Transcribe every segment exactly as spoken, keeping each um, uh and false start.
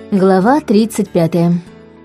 Глава тридцать пятая.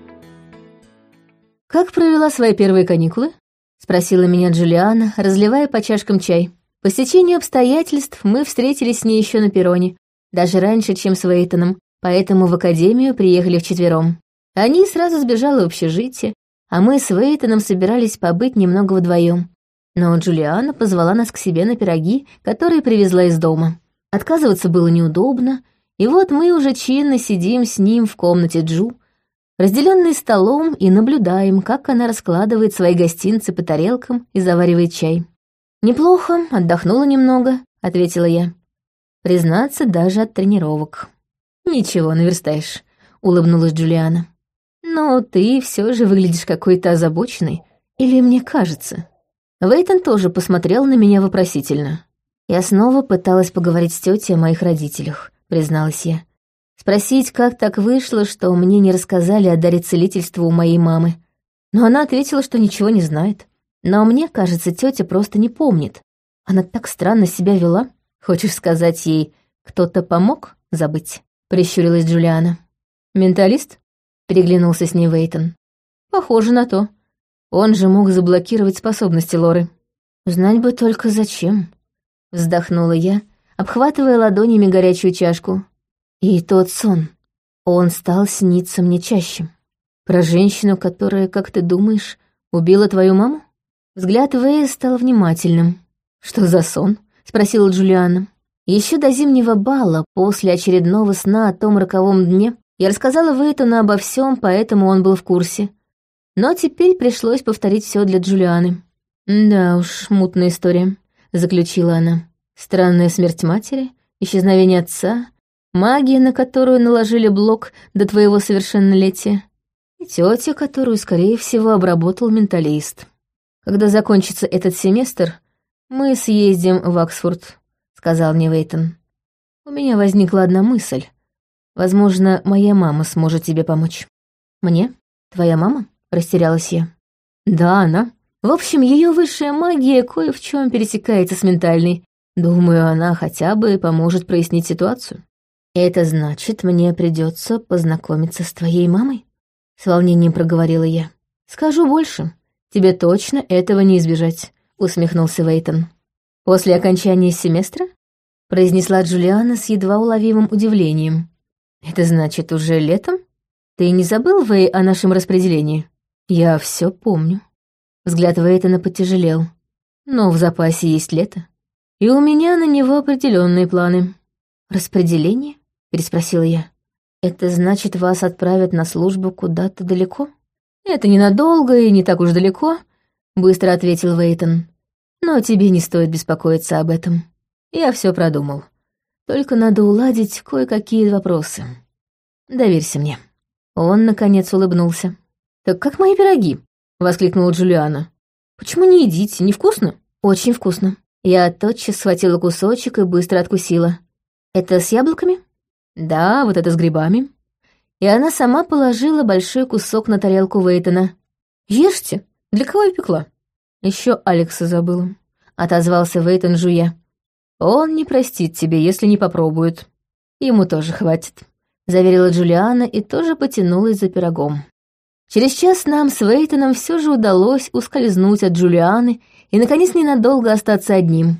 «Как провела свои первые каникулы?» — спросила меня Джулиана, разливая по чашкам чай. По стечению обстоятельств мы встретились с ней еще на перроне, даже раньше, чем с Вейтоном, поэтому в академию приехали вчетвером. Они сразу сбежали в общежитие, а мы с Вейтоном собирались побыть немного вдвоем. Но Джулиана позвала нас к себе на пироги, которые привезла из дома. Отказываться было неудобно, и вот мы уже чинно сидим с ним в комнате Джу, разделенной столом, и наблюдаем, как она раскладывает свои гостинцы по тарелкам и заваривает чай. «Неплохо, отдохнула немного», — ответила я. «Признаться, даже от тренировок». «Ничего, наверстаешь», — улыбнулась Джулиана. «Но ты все же выглядишь какой-то озабоченной, или мне кажется?» Вейтон тоже посмотрел на меня вопросительно. Я снова пыталась поговорить с тетей о моих родителях, призналась я. Спросить, как так вышло, что мне не рассказали о даре целительства у моей мамы. Но она ответила, что ничего не знает. Но мне кажется, тетя просто не помнит. Она так странно себя вела. Хочешь сказать ей, кто-то помог забыть? Прищурилась Джулиана. «Менталист?» — переглянулся с ней Вейтон. «Похоже на то. Он же мог заблокировать способности Лоры». «Знать бы только зачем», — вздохнула я, обхватывая ладонями горячую чашку. И тот сон. Он стал сниться мне чаще. Про женщину, которая, как ты думаешь, убила твою маму? Взгляд Вэя стал внимательным. «Что за сон?» — спросила Джулиана. Еще до зимнего бала, после очередного сна о том роковом дне, я рассказала Вейтону обо всем, поэтому он был в курсе. Но теперь пришлось повторить все для Джулианы. «Да уж, мутная история», — заключила она. «Странная смерть матери, исчезновение отца, магия, на которую наложили блок до твоего совершеннолетия, и тетя, которую, скорее всего, обработал менталист. Когда закончится этот семестр, мы съездим в Оксфорд», — сказал мне Вейтон. «У меня возникла одна мысль. Возможно, моя мама сможет тебе помочь». «Мне? Твоя мама?» — растерялась я. «Да, она. В общем, ее высшая магия кое в чем пересекается с ментальной. Думаю, она хотя бы поможет прояснить ситуацию». «Это значит, мне придется познакомиться с твоей мамой?» — с волнением проговорила я. «Скажу больше. Тебе точно этого не избежать», — усмехнулся Вейтон. «После окончания семестра?» — произнесла Джулиана с едва уловимым удивлением. «Это значит, уже летом? Ты не забыл, Вэй, о нашем распределении?» «Я все помню». Взгляд Вейтона потяжелел. «Но в запасе есть лето, и у меня на него определенные планы». «Распределение?» — переспросила я. «Это значит, вас отправят на службу куда-то далеко?» «Это ненадолго и не так уж далеко», — быстро ответил Вейтон. «Но тебе не стоит беспокоиться об этом. Я все продумал. Только надо уладить кое-какие вопросы. Доверься мне». Он, наконец, улыбнулся. «Так как мои пироги?» — воскликнула Джулиана. «Почему не едите? Невкусно?» «Очень вкусно». Я тотчас схватила кусочек и быстро откусила. «Это с яблоками?» «Да, вот это с грибами». И она сама положила большой кусок на тарелку Вейтона. «Ешьте. Для кого я пекла?» «Еще Алекса забыла», — отозвался Вейтон, жуя. «Он не простит тебе, если не попробует. Ему тоже хватит», — заверила Джулиана и тоже потянулась за пирогом. Через час нам с Вейтоном все же удалось ускользнуть от Джулианы и, наконец, ненадолго остаться одним.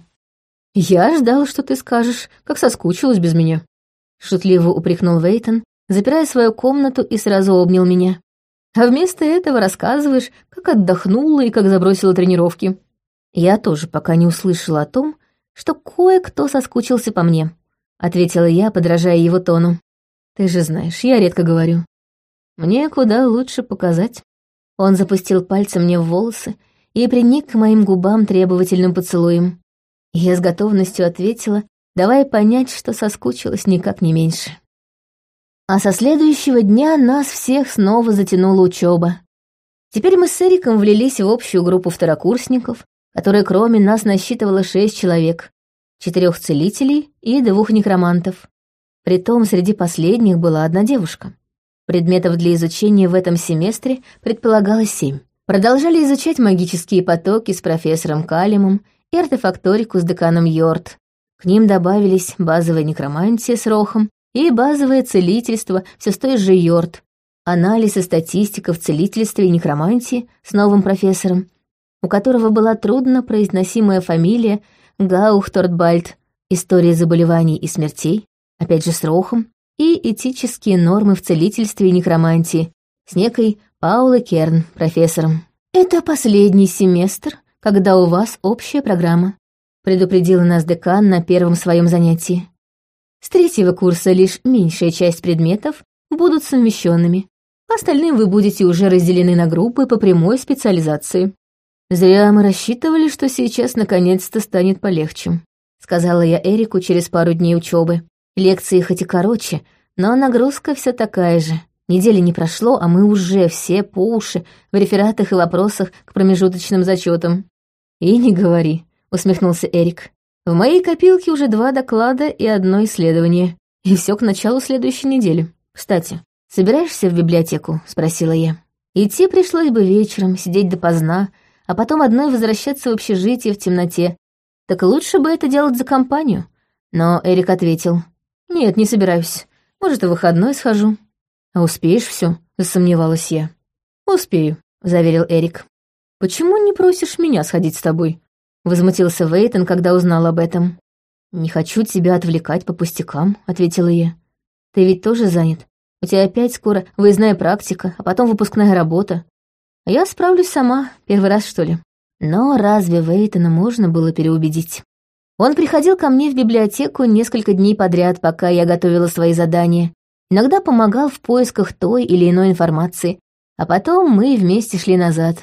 «Я ждал, что ты скажешь, как соскучилась без меня», — шутливо упрекнул Вейтон, запирая свою комнату и сразу обнял меня. «А вместо этого рассказываешь, как отдохнула и как забросила тренировки». «Я тоже пока не услышала о том, что кое-кто соскучился по мне», — ответила я, подражая его тону. «Ты же знаешь, я редко говорю. Мне куда лучше показать». Он запустил пальцем мне в волосы и приник к моим губам требовательным поцелуем. Я с готовностью ответила, давая понять, что соскучилась никак не меньше. А со следующего дня нас всех снова затянула учеба. Теперь мы с Эриком влились в общую группу второкурсников, которая кроме нас насчитывала шесть человек, четырех целителей и двух некромантов. Притом среди последних была одна девушка. Предметов для изучения в этом семестре предполагалось семь. Продолжали изучать магические потоки с профессором Калимом и артефакторику с деканом Йорт. К ним добавились базовая некромантия с Рохом и базовое целительство все с той же Йорт, анализ и статистика в целительстве и некромантии с новым профессором, у которого была труднопроизносимая фамилия Гаухтортбальд, история заболеваний и смертей, опять же с Рохом, и этические нормы в целительстве и некромантии с некой Паулой Керн, профессором. «Это последний семестр, когда у вас общая программа», предупредила нас декан на первом своем занятии. «С третьего курса лишь меньшая часть предметов будут совмещенными. Остальные вы будете уже разделены на группы по прямой специализации». «Зря мы рассчитывали, что сейчас наконец-то станет полегче», сказала я Эрику через пару дней учебы. Лекции хоть и короче, но нагрузка все такая же. Недели не прошло, а мы уже все по уши в рефератах и вопросах к промежуточным зачетам. «И не говори», — усмехнулся Эрик. «В моей копилке уже два доклада и одно исследование. И все к началу следующей недели. Кстати, собираешься в библиотеку?» — спросила я. Идти пришлось бы вечером, сидеть допоздна, а потом одной возвращаться в общежитие в темноте. Так лучше бы это делать за компанию. Но Эрик ответил: «Нет, не собираюсь. Может, и в выходной схожу». «А успеешь все? Засомневалась я. «Успею», — заверил Эрик. «Почему не просишь меня сходить с тобой?» — возмутился Вейтон, когда узнал об этом. «Не хочу тебя отвлекать по пустякам», — ответила я. «Ты ведь тоже занят. У тебя опять скоро выездная практика, а потом выпускная работа. А я справлюсь сама, первый раз, что ли». Но разве Вейтона можно было переубедить? Он приходил ко мне в библиотеку несколько дней подряд, пока я готовила свои задания. Иногда помогал в поисках той или иной информации, а потом мы вместе шли назад.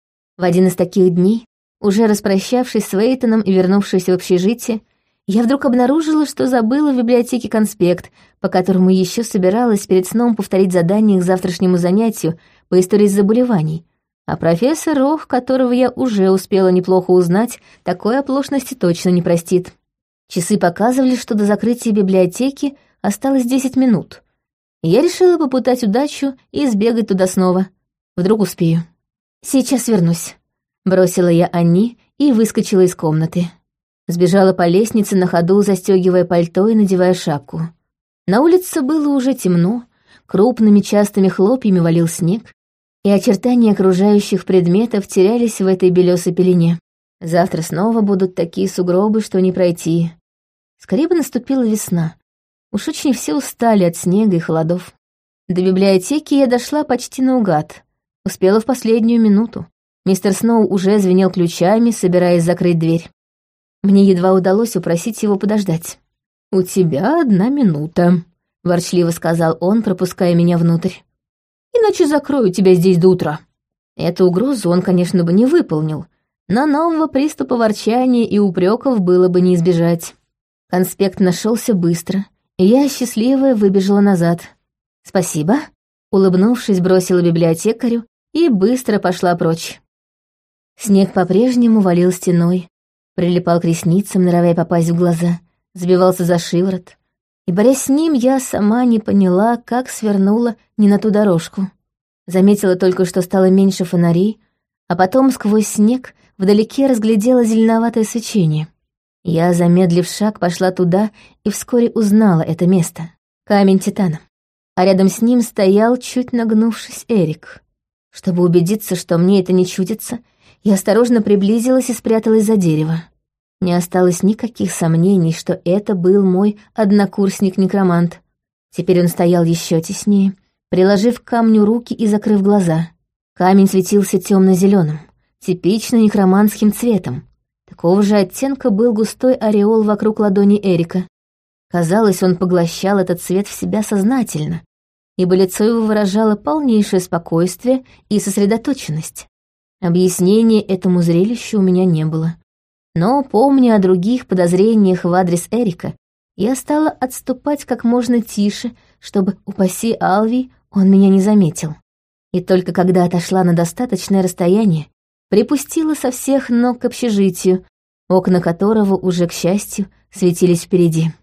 В один из таких дней, уже распрощавшись с Вейтоном и вернувшись в общежитие, я вдруг обнаружила, что забыла в библиотеке конспект, по которому еще собиралась перед сном повторить задание к завтрашнему занятию по истории заболеваний. А профессор Рох, которого я уже успела неплохо узнать, такой оплошности точно не простит. Часы показывали, что до закрытия библиотеки осталось десять минут. Я решила попытать удачу и сбегать туда снова. Вдруг успею. «Сейчас вернусь», — бросила я Анни и выскочила из комнаты. Сбежала по лестнице на ходу, застегивая пальто и надевая шапку. На улице было уже темно, крупными частыми хлопьями валил снег, и очертания окружающих предметов терялись в этой белесой пелене. Завтра снова будут такие сугробы, что не пройти. Скорее бы наступила весна. Уж очень все устали от снега и холодов. До библиотеки я дошла почти наугад. Успела в последнюю минуту. Мистер Сноу уже звенел ключами, собираясь закрыть дверь. Мне едва удалось упросить его подождать. «У тебя одна минута», — ворчливо сказал он, пропуская меня внутрь. «Иначе закрою тебя здесь до утра». Эту угрозу он, конечно, бы не выполнил, но нового приступа ворчания и упреков было бы не избежать. Конспект нашелся быстро, и я, счастливая, выбежала назад. «Спасибо», — улыбнувшись, бросила библиотекарю и быстро пошла прочь. Снег по-прежнему валил стеной, прилипал к ресницам, норовя попасть в глаза, забивался за шиворот. И, борясь с ним, я сама не поняла, как свернула не на ту дорожку. Заметила только, что стало меньше фонарей, а потом сквозь снег вдалеке разглядела зеленоватое свечение. Я, замедлив шаг, пошла туда и вскоре узнала это место. Камень Титана. А рядом с ним стоял, чуть нагнувшись, Эрик. Чтобы убедиться, что мне это не чудится, я осторожно приблизилась и спряталась за дерево. Не осталось никаких сомнений, что это был мой однокурсник-некромант. Теперь он стоял еще теснее, приложив к камню руки и закрыв глаза. Камень светился темно-зеленым, типично некроманским цветом. Такого же оттенка был густой ореол вокруг ладони Эрика. Казалось, он поглощал этот цвет в себя сознательно, ибо лицо его выражало полнейшее спокойствие и сосредоточенность. Объяснения этому зрелищу у меня не было. Но, помня о других подозрениях в адрес Эрика, я стала отступать как можно тише, чтобы, упаси Алвий, он меня не заметил. И только когда отошла на достаточное расстояние, припустила со всех ног к общежитию, окна которого уже, к счастью, светились впереди.